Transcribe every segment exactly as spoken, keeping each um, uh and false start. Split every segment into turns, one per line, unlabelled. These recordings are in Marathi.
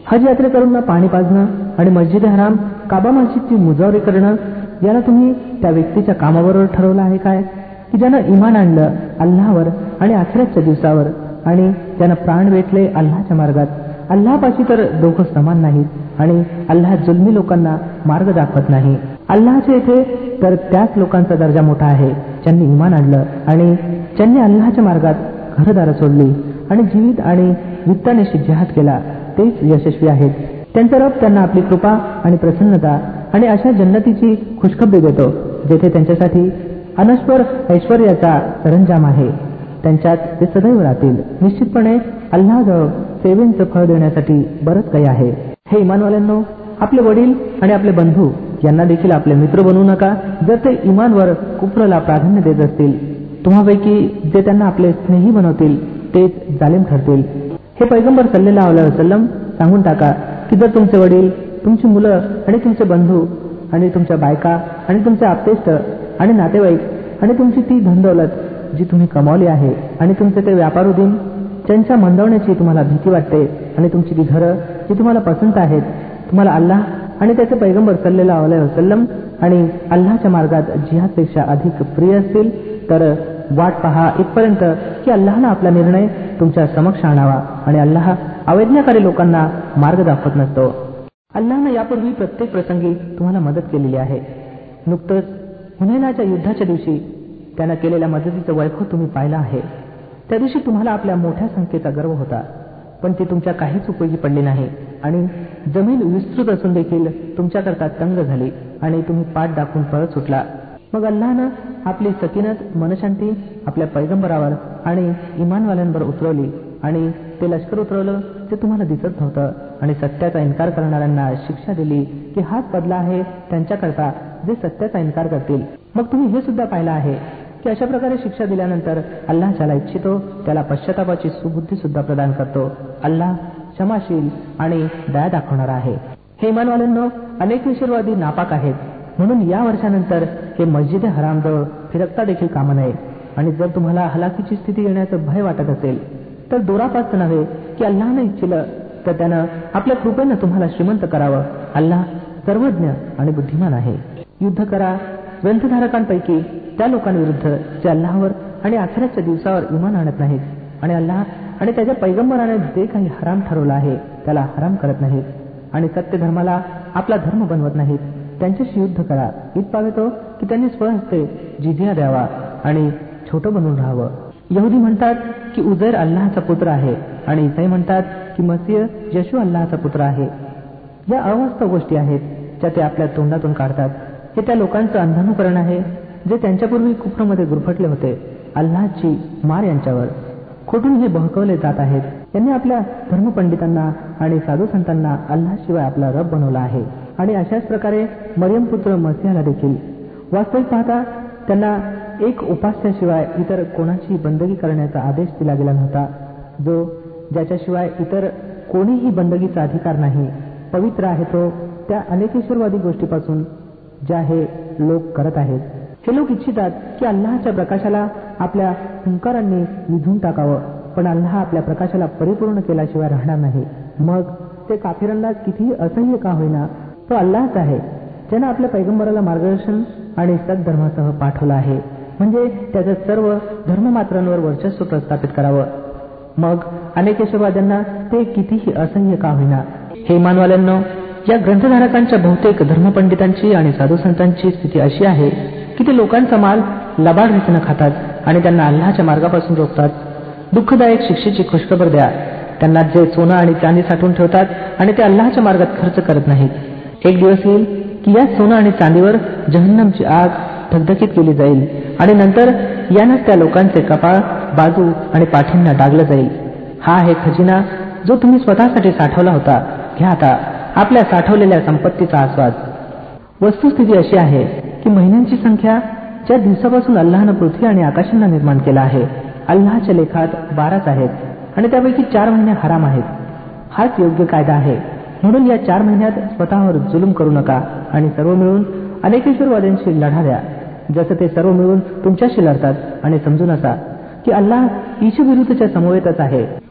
हज यात्रेकरूंना पाणी पाजणं आणि मस्जिद हराम काबा मस्जिदची मुजावरी करणं याला तुम्ही त्या व्यक्तीच्या कामाबरोबर ठरवलं आहे काय की ज्यानं इमान आणलं अल्लाहवर आणि आखिरतच्या दिवसावर आणि ज्यानं प्राण वेचले अल्लाहच्या मार्गात. अल्लाहपाशी तर दोघं समान नाहीत आणि अल्लाह जुलमी लोकांना मार्ग दाखवत नाही. अल्लाहच्या इथे तर त्याच लोकांचा दर्जा मोठा आहे ज्यांनी इमान आणलं आणि ज्यांनी अल्लाहच्या मार्गात घरदारं सोडली आणि जीवित आणि वित्तानेशी जिहाद केला, तेच यशस्वी आहेत. त्यांचा रब त्यांना आपली कृपा आणि प्रसन्नता आणि अशा जन्नतीची खुशखबरी देतो जेथे त्यांच्यासाठी अनश्वर ऐश्वर्याचा सरंजाम आहे. त्यांच्यात ते सदैव राहतील. निश्चितपणे अल्लाहजवळ सेवेचं फळ देण्यासाठी बरंच काही आहे. हे इमानवाल्यांनो, आपले वडील आणि आपले बंधू यांना देखील आपले मित्र बनवू नका जर ते इमानवर कुफ्रला प्राधान्य देत असतील. तुम्हापैकी जे त्यांना आपले स्नेही बनवतील तेच जालिम ठरतील. हे पैगंबर सल्लल्लाहु अलैहि वसल्लम सांगून टाका की जर तुमचे वडील, तुमची मुलं आणि तुमचे बंधू आणि तुमच्या बायका आणि तुमचे आप्तेष्ट आणि नातेवाईक आणि तुमची ती धनदौलत जी तुम्ही कमावली आहे आणि तुमचे ते व्यापारोदीन ज्यांच्या मंदावण्याची तुम्हाला भीती वाटते आणि तुमची ती घरं जी तुम्हाला पसंत आहेत तुम्हाला अल्लाह आणि त्याचे पैगंबर सल्लल्लाहु अलैहि वसल्लम आणि अल्लाहच्या मार्गात जिहादपेक्षा अधिक प्रिय असतील तर वाट पहा इथपर्यंत की अल्लाहनं आपला निर्णय तुमच्या समक्ष आणावा आणि अल्लाह अवैज्ञाकारी लोकांना मार्ग दाखवत नसतो. अल्लाहनं यापूर्वी प्रत्येक प्रसंगी तुम्हाला मदत केलेली आहे. नुकतंच हुनैनाच्या युद्धाच्या दिवशी त्यानं केलेल्या मदतीचं वैभव तुम्ही पाहिलं आहे. त्या दिवशी तुम्हाला आपल्या मोठ्या संख्येचा गर्व होता, पण ती तुमच्या काहीच उपयोगी पडली नाही आणि जमीन विस्तृत असून देखील तुमच्याकरता तंग झाली आणि तुम्ही पाठ दाखवून पळत सुटला. मग अल्लाहनं आपली सकिनत मनशांती आपल्या पैगंबरावर आणि इमानवाल्यांवर उतरवली आणि ते लष्कर उतरवलं जे तुम्हाला दिसत नव्हतं आणि सत्याचा इन्कार करणाऱ्यांना शिक्षा दिली की हाच बदला आहे त्यांच्याकरता जे सत्याचा इन्कार करतील. मग तुम्ही हे सुद्धा पाहिलं आहे की अशा प्रकारे शिक्षा दिल्यानंतर अल्लाह ज्याला इच्छितो त्याला पश्चातापाची सुबुद्धी सुद्धा प्रदान करतो. अल्लाह क्षमाशील आणि दया दाखवणारा आहे. हे इमानवाल्यांनो, अनेक विशरवादी नापाक आहेत म्हणून या वर्षानंतर हे मस्जिद हराम जवळ फिरकता देखील कामा नये. आणि जर तुम्हाला हलाखीची स्थिती येण्याचं भय वाटत असेल तर दोरापास्त नव्हे की अल्लाहनं इच्छिलं तर त्यानं आपल्या कृपेनं तुम्हाला श्रीमंत करावं. अल्लाह सर्वज्ञ आणि बुद्धिमान आहे. युद्ध करा ग्रंथधारकांपैकी त्या लोकांविरुद्ध जे अल्लाहवर आणि आखिरतच्या दिवसावर इमान आणत नाहीत आणि अल्लाह आणि त्याच्या पैगंबराने जे काही हराम ठरवलं आहे त्याला हराम करत नाहीत आणि सत्य धर्माला आपला धर्म बनवत नाहीत. त्यांच्याशी युद्ध करा. इतका येतो की त्यांनी स्वहस्ते जिझिया द्यावा आणि छोटं बनून राहावं. यहुदी म्हणतात की उजैर अल्लाहचा पुत्र आहे आणि ईसाई म्हणतात की मसीह येशू अल्लाहचा पुत्र आहे. या अवास्तव गोष्टी आहेत ज्या ते आपल्या तोंडातून काढतात. हे त्या लोकांचं अंधानुकरण आहे जे त्यांच्यापूर्वी कुफ्रमध्ये गुरफटले होते. अल्लाहची मार यांच्यावर. खोटून हे बहकवले जात आहेत. त्यांनी आपल्या धर्मपंडितांना आणि साधू संतांना अल्लाहशिवाय आपला रब बनवला आहे आणि अशाच प्रकारे मरियम पुत्र मसीहाला देखील. वास्तविक पाहता त्यांना एक उपास्याशिवाय इतर कोणाची बंदगी करण्याचा आदेश दिला गेला नव्हता, जो ज्याच्याशिवाय इतर कोणीही बंदगीचा अधिकार नाही. पवित्र आहे तो त्या अनेकेश्वरवादी गोष्टीपासून ज्या हे लोक करत आहेत. हे लोक इच्छितात की अल्लाहच्या प्रकाशाला आपल्या हुंकारांनी विझून टाकावं, पण अल्लाह आपल्या प्रकाशाला परिपूर्ण केल्याशिवाय राहणार नाही. मग ते काफिरांना कितीही असह्य का होईना, तो अल्लाहच आहे ज्यानं आपल्या पैगंबराला मार्गदर्शन आणि सद्धर्मासह पाठवलं आहे, म्हणजे त्याचं सर्व धर्ममात्रांवर वर्चस्व प्रस्थापित करावं. मग अनेकेश्वरवाद्यांना ते कितीही असह्य का होईना. हे इमानवाल्यांनो, या ग्रंथधारकांच्या बहुतेक धर्मपंडितांची आणि साधूसंतांची स्थिती अशी आहे की ते लोकांचा माल लबाड रीतीनं खातात आणि त्यांना अल्लाहच्या मार्गापासून रोखतात. दुःखदायक शिक्षेची खुशखबर द्या त्यांना जे सोनं आणि चांदी साठवून ठेवतात आणि ते अल्लाहच्या मार्गात खर्च करत नाहीत. एक दिवस येईल की या सोनं आणि चांदीवर जहन्नमची आग धगधकीत केली जाईल आणि नंतर यानंच त्या लोकांचे कपाळ, बाजू आणि पाठींना डागलं जाईल. हा आहे खजिना जो तुम्ही स्वतःसाठी साठवला होता. घ्या आता आपल्या साठवलेल्या संपत्तीचा आस्वाद. वस्तुस्थिती अशी आहे की महिन्यांची संख्या ज्या दिवसापासून अल्लाहनं पृथ्वी आणि आकाशांना निर्माण केला आहे, अल्लाहच्या लेखात बाराच आहेत आणि त्यापैकी चार महिने हराम आहेत. हाच योग्य कायदा आहे. म्हणून या चार महिन्यात स्वतःवर जुलूम करू नका आणि सर्व मिळून अनेकेश्वरवाद्यांशी लढा द्या जसं ते सर्व मिळून तुमच्याशी लढतात आणि समजून असा की अल्लाह ईशविरुद्धच्या समवेतच आहे.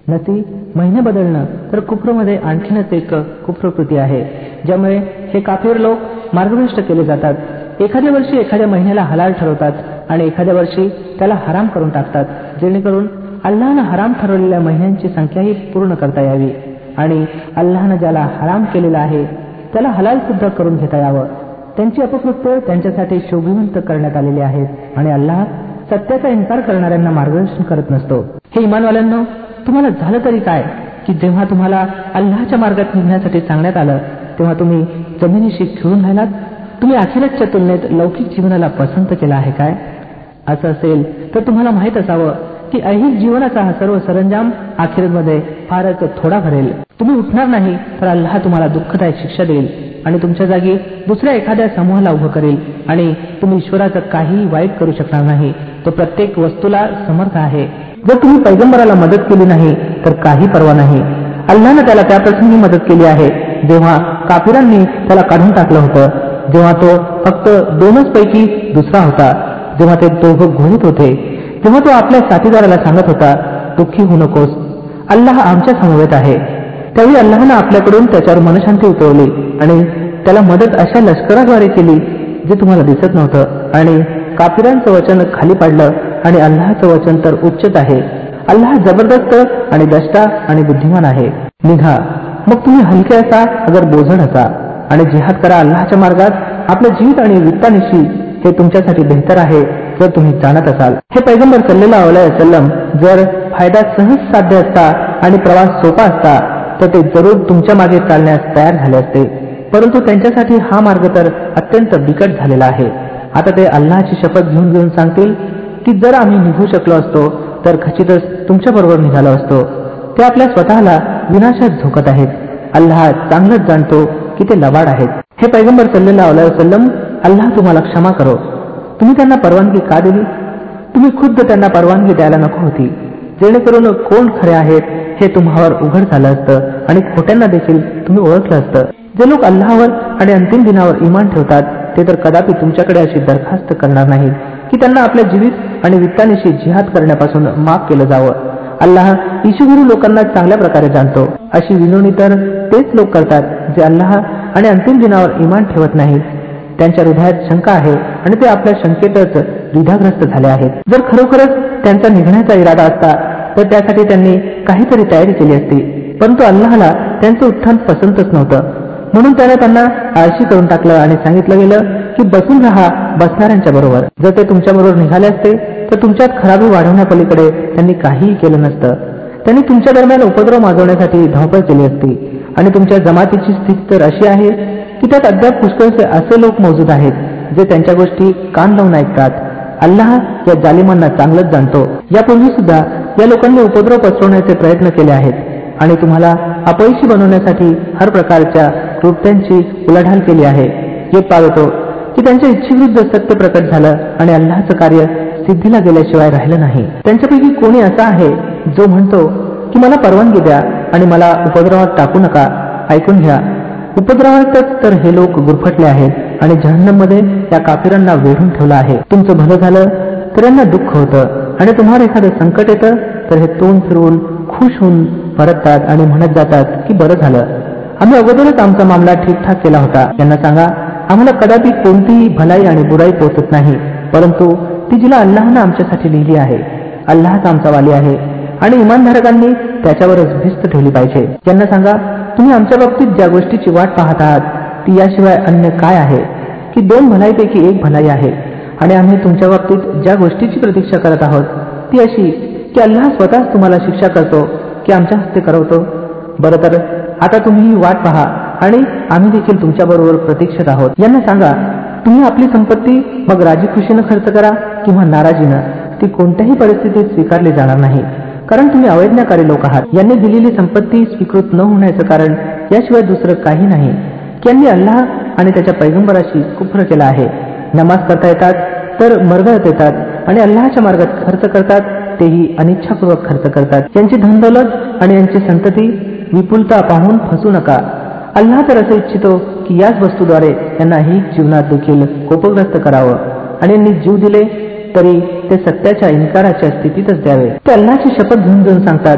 नसी महिने बदलणं तर कुफ्रमध्ये आणखीनच एक कुफ्रकृती आहे, ज्यामुळे हे काफिर लोक मार्गभ्रष्ट केले जातात. एखाद्या वर्षी एखाद्या महिन्याला हलाल ठरवतात आणि एखाद्या वर्षी त्याला हराम करून टाकतात, जेणेकरून अल्लाहनं हराम ठरवलेल्या महिन्यांची संख्याही पूर्ण करता यावी आणि अल्लाहनं ज्याला हराम केलेला आहे त्याला हलाल सुद्धा करून घेता यावं. त्यांची अपकृत्य त्यांच्यासाठी शोभिवंत करण्यात आलेली आहेत आणि अल्लाह सत्याचा इन्कार करणाऱ्यांना मार्गदर्शन करत नसतो. हे इमानवाल्यांनो, तुम्हाला झालं तरी काय की जेव्हा तुम्हाला अल्लाहच्या मार्गात निघण्यासाठी सांगण्यात आलं तेव्हा तुम्ही जमिनीशी खिळून राहिलात? तुम्ही आखिरतच्या तुलनेत लौकिक जीवनाला पसंत केला आहे काय? असं असेल तर तुम्हाला माहीत असावं की ऐहिक जीवनाचा हा सर्व सरंजाम आखिरतमध्ये फारच थोडा भरेल. तुम्ही उठणार नाही तर अल्लाह तुम्हाला दुःखदायक शिक्षा देईल आणि तुमच्या जागी दुसऱ्या एखाद्या समूहाला उभं करेल आणि तुम्ही ईश्वराचं काहीही वाईट करू शकणार नाही. तो प्रत्येक वस्तूला समर्थ आहे. जर तुम्ही पैगंबराला मदत केली नाही तर काही पर्वा नाही. अल्लाहनं त्याला त्या प्रसंगी मदत केली आहे जेव्हा काफिरांनी त्याला काढून टाकलं होतं, जेव्हा तो फक्त दोनच पैकी दुसरा होता, जेव्हा ते दोघं घोळीत होते, तेव्हा तो आपल्या साथीदाराला सांगत होता, दुःखी होऊ नकोस, अल्लाह आमच्या समवेत आहे. त्यावेळी अल्लाहनं आपल्याकडून त्याच्यावर मनशांती उतरवली आणि त्याला मदत अशा लष्कराद्वारे केली जे तुम्हाला दिसत नव्हतं आणि काफिरांचं वचन खाली पाडलं आणि अल्लाहचं वचन तर उच्चच आहे. अल्लाह जबरदस्त आणि दष्टा आणि बुद्धिमान आहे. निघा मग तुम्ही हलके असा अगर बोझड असा आणि जिहाद करा अल्लाहच्या मार्गात. आपलं जीवित आणि वित्तानिशी हे तुमच्यासाठी बेहतर आहे जर तुम्ही जाणत असाल. हे पैगंबर सल्लल्लाहु अलैहि वसल्लम जर फायदा सहज साध्य असता आणि प्रवास सोपा असता तर ते जरूर तुमच्या मागे चालण्यास तयार झाले असते, परंतु त्यांच्यासाठी हा मार्ग तर अत्यंत बिकट झालेला आहे. आता ते अल्लाहची शपथ घेऊन घेऊन सांगतील की जर आम्ही निघू शकलो असतो तर खचितच तुमच्याबरोबर निघालो असतो. ते आपल्या स्वतःला विनाशात झोकत आहेत. अल्लाह चांगलंच जाणतो की ते लबाड आहेत. हे पैगंबर सल्लल्लाहु अलैहि वसल्लम, अल्लाह तुम्हाला क्षमा करो. तुम्ही त्यांना परवानगी का दिली? तुम्ही खुद्द त्यांना परवानगी द्यायला नको होती, जेणेकरून कोण खरे आहेत हे तुम्हावर उघड झालं असतं आणि खोट्यांना देखील तुम्ही ओळखलं असतं. जे लोक अल्लाहवर आणि अंतिम दिनावर इमान ठेवतात ते तर कदापि तुमच्याकडे अशी दरखास्त करणार नाहीत की त्यांना आपल्या जीवित आणि वित्तानिशी जिहाद करण्यापासून माफ केलं जावं. अल्लाह ईशुगुरू लोकांना चांगल्या प्रकारे जाणतो. अशी विनवणी तर तेच लोक करतात जे अल्लाह आणि अंतिम दिनावर इमान ठेवत नाहीत. त्यांच्या हृदयात शंका आहे आणि ते आपल्या शंकेतच द्विधाग्रस्त झाले आहेत. जर खरोखरच त्यांचा निघण्याचा इरादा असता तर त्यासाठी त्यांनी काहीतरी तयारी केली असती, परंतु अल्लाहला त्यांचं उत्थान पसंतच नव्हतं. म्हणून त्याने त्यांना आळशी करून टाकलं आणि सांगितलं गेलं की बसून राहा बसणाऱ्यांच्या बरोबर. जर ते तुमच्याबरोबर निघाले असते तर तुमच्यात खराबी वाढवण्यापलीकडे त्यांनी काहीही केलं नसतं. त्यांनी तुमच्या दरम्यान उपद्रव माजवण्यासाठी धावपळ केली असती आणि तुमच्या जमातीची स्थिती तर अशी आहे की त्यात अद्याप पुष्कळसे असे लोक मौजूद आहेत जे त्यांच्या गोष्टी कान लावून ऐकतात. अल्लाह या जालिमांना चांगलंच जाणतो. यापूर्वी सुद्धा या लोकांनी उपद्रव पसरवण्याचे प्रयत्न केले आहेत आणि तुम्हाला अपयशी बनवण्यासाठी हर प्रकारच्या कृत्यांची उलाढाल केली आहे. हे पाहतो की त्यांच्या इच्छेविरुद्ध सत्य प्रकट झालं आणि अल्लाहचं कार्य सिद्धीला गेल्याशिवाय राहिलं नाही. त्यांच्यापैकी कोणी असा आहे जो म्हणतो की मला परवानगी द्या आणि मला उपद्रवात टाकू नका. ऐकून घ्या, उपद्रवातच तर हे लोक गुरफटले आहेत आणि जहन्नममध्ये या काफिरांना वेढून ठेवलं आहे. तुमचं भलं झालं तर यांना दुःख होतं आणि तुम्हाला एखादं संकट येतं तर हे तोंड फिरवून खुश होऊन परततात आणि म्हणत जातात की बरं झालं, आम्ही अगोदरच आमचा मामला ठीकठाक केला होता. त्यांना सांगा, आम्हाला कदापि कोणतीही भलाई आणि बुराई पोचत नाही, परंतु ती जिला अल्लाहनं आमच्यासाठी लिहिली आहे. अल्लाहच आमचा वाली आहे आणि इमानधारकांनी त्याच्यावरच भिस्त ठेवली पाहिजे. त्यांना सांगा, तुम्ही आमच्या बाबतीत ज्या गोष्टीची वाट पाहत आहात ती याशिवाय अन्य काय आहे की दोन भलाईपैकी एक भलाई आहे आणि आम्ही तुमच्या बाबतीत ज्या गोष्टीची प्रतीक्षा करत आहोत ती अशी की अल्लाह स्वतःच तुम्हाला शिक्षा करतो की आमच्या हस्ते करवतो. बरं तर आता तुम्ही ही वाट पहा आणि आम्ही देखील तुमच्याबरोबर प्रतीक्षेत आहोत. यांना सांगा, तुम्ही आपली संपत्ती मग राजी खुशीनं खर्च करा किंवा नाराजीनं, ती कोणत्याही परिस्थितीत स्वीकारली जाणार नाही, कारण तुम्ही अवैज्ञाकारी लोक आहात. यांनी दिलेली संपत्ती स्वीकृत न होण्याचं कारण याशिवाय दुसरं काही नाही की यांनी अल्लाह आणि त्याच्या पैगंबराशी कुफ्र केला आहे. नमाज करता येतात तर मरगळत येतात आणि अल्लाहच्या मार्गात खर्च करतात, तेही अनिच्छापूर्वक खर्च करतात. यांची धनदौलत आणि यांची संतती विपुलता पाहून फसू नका. अल्लाह तर असं इच्छितो की याच वस्तूद्वारे यांना ही जीवनात देखील कोपग्रस्त करावं आणि यांनी जीव दिले तरी ते सत्याच्या इन्काराच्या स्थितीतच द्यावे. ते अल्लाहची शपथ घेऊन घेऊन सांगतात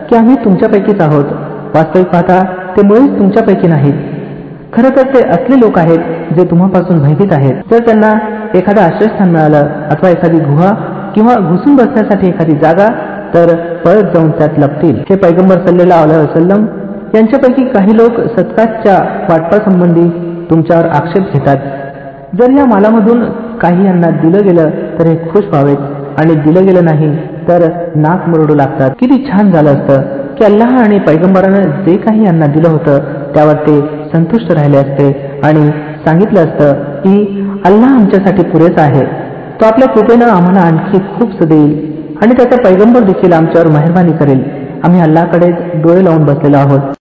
की आम्ही तुमच्यापैकीच आहोत. वास्तविक पाहता ते मुळीच तुमच्यापैकी नाहीत. खरं तर ते असले लोक आहेत जे तुम्हापासून भयभीत आहेत. जर त्यांना एखादं आश्रयस्थान मिळालं अथवा एखादी गुहा किंवा घुसून बसण्यासाठी एखादी जागा तर पळत जाऊन त्यात लपतील. हे पैगंबर सल्लल्लाहु अलैहि वसल्लम यांच्यापैकी काही लोक सदकाच्या वाटपासंबंधी तुमच्यावर आक्षेप घेतात. जर या मालामधून काही यांना दिलं गेलं तर हे खुश व्हावेत आणि दिलं गेलं नाही तर नाक मुरडू लागतात. किती छान झालं असतं की अल्लाह आणि पैगंबरानं जे काही यांना दिलं होतं त्यावर ते संतुष्ट राहिले असते आणि सांगितलं असतं की अल्लाह आमच्यासाठी पुरेसा आहे. तो आपल्या कृपेनं आम्हाला आणखी खूप देईल आणि त्याचा पैगंबर देखील आमच्यावर मेहरबानी करेल. आम्ही अल्लाहकडे डोळे लावून बसलेलो आहोत.